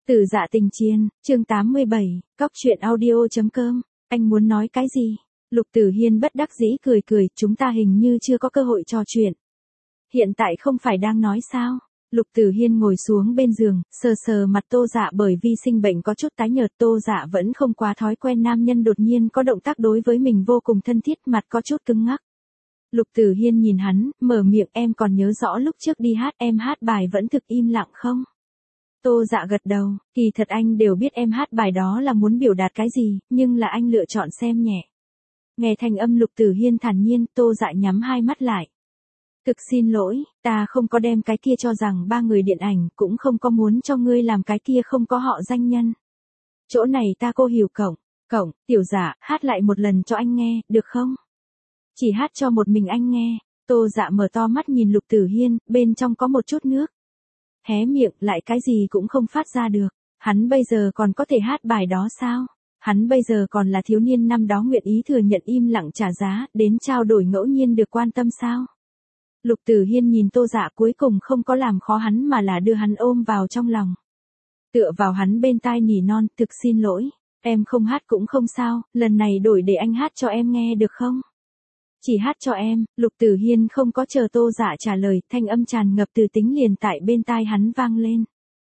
Từ Dạ Tình Chiên, chương 87, cóc truyện audio.com, anh muốn nói cái gì? Lục Tử Hiên bất đắc dĩ cười cười, chúng ta hình như chưa có cơ hội trò chuyện. Hiện tại không phải đang nói sao? Lục Tử Hiên ngồi xuống bên giường, sờ sờ mặt Tô Dạ bởi vì sinh bệnh có chút tái nhợt. Tô Dạ vẫn không quá thói quen nam nhân đột nhiên có động tác đối với mình vô cùng thân thiết, mặt có chút cứng ngắc. Lục Tử Hiên nhìn hắn, mở miệng, em còn nhớ rõ lúc trước đi hát em hát bài vẫn thực im lặng không? Tô Dạ gật đầu, kỳ thật anh đều biết em hát bài đó là muốn biểu đạt cái gì, nhưng là anh lựa chọn xem nhẹ. Nghe thanh âm Lục Tử Hiên thản nhiên, Tô Dạ nhắm hai mắt lại. Thực xin lỗi, ta không có đem cái kia cho rằng ba người điện ảnh, cũng không có muốn cho ngươi làm cái kia không có họ danh nhân. Chỗ này ta cô hiểu cổng, tiểu Dạ, hát lại một lần cho anh nghe, được không? Chỉ hát cho một mình anh nghe. Tô Dạ mở to mắt nhìn Lục Tử Hiên, bên trong có một chút nước. Hé miệng, lại cái gì cũng không phát ra được. Hắn bây giờ còn có thể hát bài đó sao? Hắn bây giờ còn là thiếu niên năm đó nguyện ý thừa nhận im lặng trả giá, đến trao đổi ngẫu nhiên được quan tâm sao? Lục Tử Hiên nhìn Tô Dạ cuối cùng không có làm khó hắn mà là đưa hắn ôm vào trong lòng. Tựa vào hắn bên tai nỉ non, thực xin lỗi, em không hát cũng không sao, lần này đổi để anh hát cho em nghe được không? Chỉ hát cho em. Lục Tử Hiên không có chờ Tô Dạ trả lời, thanh âm tràn ngập từ tính liền tại bên tai hắn vang lên.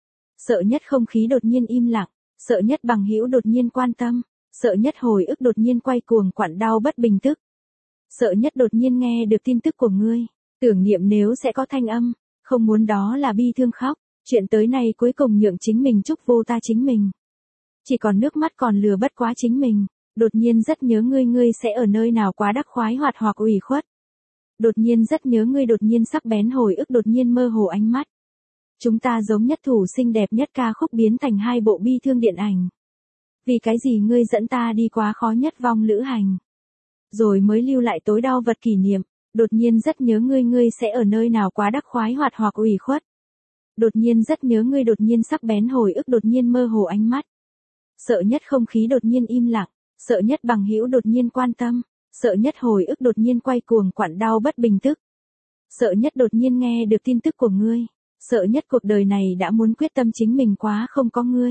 Sợ nhất không khí đột nhiên im lặng, sợ nhất bằng hữu đột nhiên quan tâm, sợ nhất hồi ức đột nhiên quay cuồng quặn đau bất bình tức. Sợ nhất đột nhiên nghe được tin tức của ngươi, tưởng niệm nếu sẽ có thanh âm, không muốn đó là bi thương khóc, chuyện tới này cuối cùng nhượng chính mình chúc vô ta chính mình. Chỉ còn nước mắt còn lừa bất quá chính mình. Đột nhiên rất nhớ ngươi sẽ ở nơi nào quá đắc khoái hoạt hoặc ủy khuất. Đột nhiên rất nhớ ngươi, đột nhiên sắc bén hồi ức, đột nhiên mơ hồ ánh mắt. Chúng ta giống nhất thủ xinh đẹp nhất ca khúc biến thành hai bộ bi thương điện ảnh. Vì cái gì ngươi dẫn ta đi quá khó nhất vong lữ hành. Rồi mới lưu lại tối đau vật kỷ niệm. Đột nhiên rất nhớ ngươi sẽ ở nơi nào quá đắc khoái hoạt hoặc ủy khuất. Đột nhiên rất nhớ ngươi, đột nhiên sắc bén hồi ức, đột nhiên mơ hồ ánh mắt. Sợ nhất không khí đột nhiên im lặng. Sợ nhất bằng hữu đột nhiên quan tâm, sợ nhất hồi ức đột nhiên quay cuồng quặn đau bất bình tức. Sợ nhất đột nhiên nghe được tin tức của ngươi, sợ nhất cuộc đời này đã muốn quyết tâm chính mình quá không có ngươi.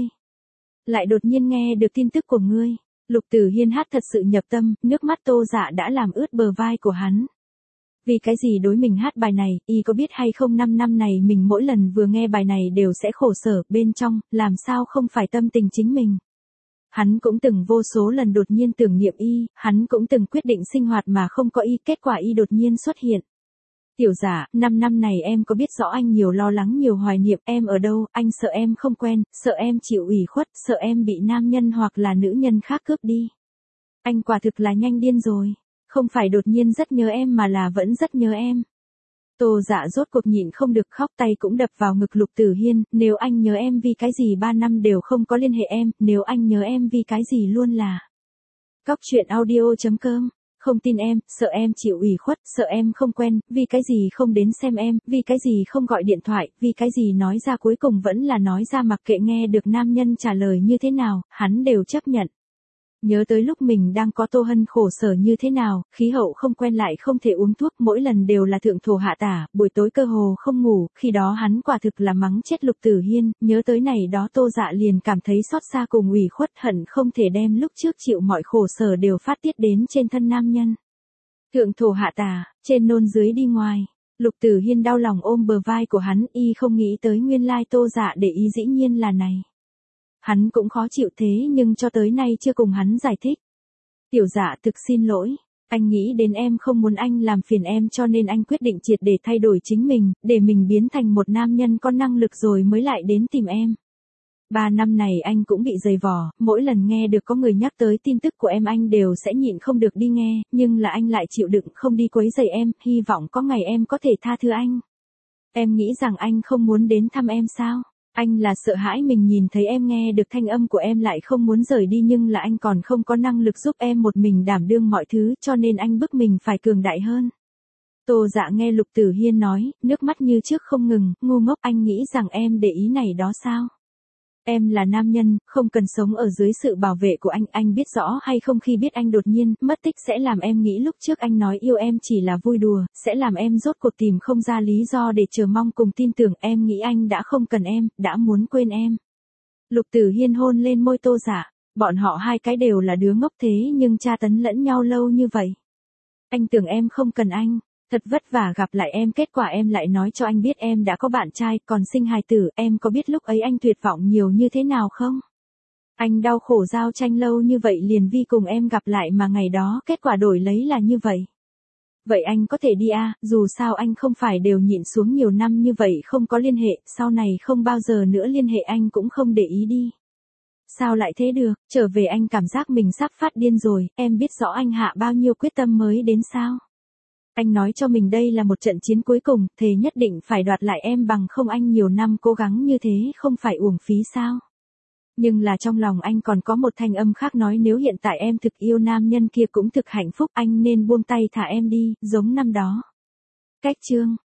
Lại đột nhiên nghe được tin tức của ngươi. Lục Tử Hiên hát thật sự nhập tâm, nước mắt Tô Dạ đã làm ướt bờ vai của hắn. Vì cái gì đối mình hát bài này, y có biết hay không 5 năm này mình mỗi lần vừa nghe bài này đều sẽ khổ sở, bên trong, làm sao không phải tâm tình chính mình. Hắn cũng từng vô số lần đột nhiên tưởng niệm y, hắn cũng từng quyết định sinh hoạt mà không có y, kết quả y đột nhiên xuất hiện. Tiểu Dạ, 5 năm này em có biết rõ anh nhiều lo lắng nhiều hoài niệm, em ở đâu, anh sợ em không quen, sợ em chịu ủy khuất, sợ em bị nam nhân hoặc là nữ nhân khác cướp đi. Anh quả thực là nhanh điên rồi, không phải đột nhiên rất nhớ em mà là vẫn rất nhớ em. Tô Dạ rốt cuộc nhịn không được khóc, tay cũng đập vào ngực Lục Tử Hiên, nếu anh nhớ em vì cái gì 3 năm đều không có liên hệ em, nếu anh nhớ em vì cái gì luôn là. Cóc truyện audio.com, không tin em, sợ em chịu ủy khuất, sợ em không quen, vì cái gì không đến xem em, vì cái gì không gọi điện thoại, vì cái gì nói ra cuối cùng vẫn là nói ra, mặc kệ nghe được nam nhân trả lời như thế nào, hắn đều chấp nhận. Nhớ tới lúc mình đang có Tô Hân khổ sở như thế nào, khí hậu không quen lại không thể uống thuốc, mỗi lần đều là thượng thổ hạ tả, buổi tối cơ hồ không ngủ, khi đó hắn quả thực là mắng chết Lục Tử Hiên, nhớ tới này đó Tô Dạ liền cảm thấy xót xa cùng ủy khuất, hận không thể đem lúc trước chịu mọi khổ sở đều phát tiết đến trên thân nam nhân. Thượng thổ hạ tả, trên nôn dưới đi ngoài. Lục Tử Hiên đau lòng ôm bờ vai của hắn, y không nghĩ tới nguyên lai Tô Dạ để ý dĩ nhiên là này. Hắn cũng khó chịu thế nhưng cho tới nay chưa cùng hắn giải thích. Tiểu Dạ, thực xin lỗi, anh nghĩ đến em không muốn anh làm phiền em cho nên anh quyết định triệt để thay đổi chính mình, để mình biến thành một nam nhân có năng lực rồi mới lại đến tìm em. 3 năm này anh cũng bị dày vò, mỗi lần nghe được có người nhắc tới tin tức của em anh đều sẽ nhịn không được đi nghe, nhưng là anh lại chịu đựng không đi quấy rầy em, hy vọng có ngày em có thể tha thứ anh. Em nghĩ rằng anh không muốn đến thăm em sao? Anh là sợ hãi mình nhìn thấy em nghe được thanh âm của em lại không muốn rời đi, nhưng là anh còn không có năng lực giúp em một mình đảm đương mọi thứ, cho nên anh bức mình phải cường đại hơn. Tô Dạ nghe Lục Tử Hiên nói, nước mắt như trước không ngừng, ngu ngốc, anh nghĩ rằng em để ý này đó sao? Em là nam nhân, không cần sống ở dưới sự bảo vệ của anh biết rõ hay không khi biết anh đột nhiên mất tích sẽ làm em nghĩ lúc trước anh nói yêu em chỉ là vui đùa, sẽ làm em rốt cuộc tìm không ra lý do để chờ mong cùng tin tưởng, em nghĩ anh đã không cần em, đã muốn quên em. Lục Tử Hiên hôn lên môi Tô Dạ, bọn họ hai cái đều là đứa ngốc thế nhưng tra tấn lẫn nhau lâu như vậy. Anh tưởng em không cần anh, thật vất vả gặp lại em, kết quả em lại nói cho anh biết em đã có bạn trai, còn sinh hài tử, em có biết lúc ấy anh tuyệt vọng nhiều như thế nào không? Anh đau khổ giao tranh lâu như vậy liền vì cùng em gặp lại mà ngày đó kết quả đổi lấy là như vậy. Vậy anh có thể đi à, dù sao anh không phải đều nhịn xuống nhiều năm như vậy không có liên hệ, sau này không bao giờ nữa liên hệ anh cũng không để ý đi. Sao lại thế được, trở về anh cảm giác mình sắp phát điên rồi, em biết rõ anh hạ bao nhiêu quyết tâm mới đến sao. Anh nói cho mình đây là một trận chiến cuối cùng, thề nhất định phải đoạt lại em, bằng không anh nhiều năm cố gắng như thế không phải uổng phí sao. Nhưng là trong lòng anh còn có một thanh âm khác nói nếu hiện tại em thực yêu nam nhân kia cũng thực hạnh phúc, anh nên buông tay thả em đi, giống năm đó. Cách chương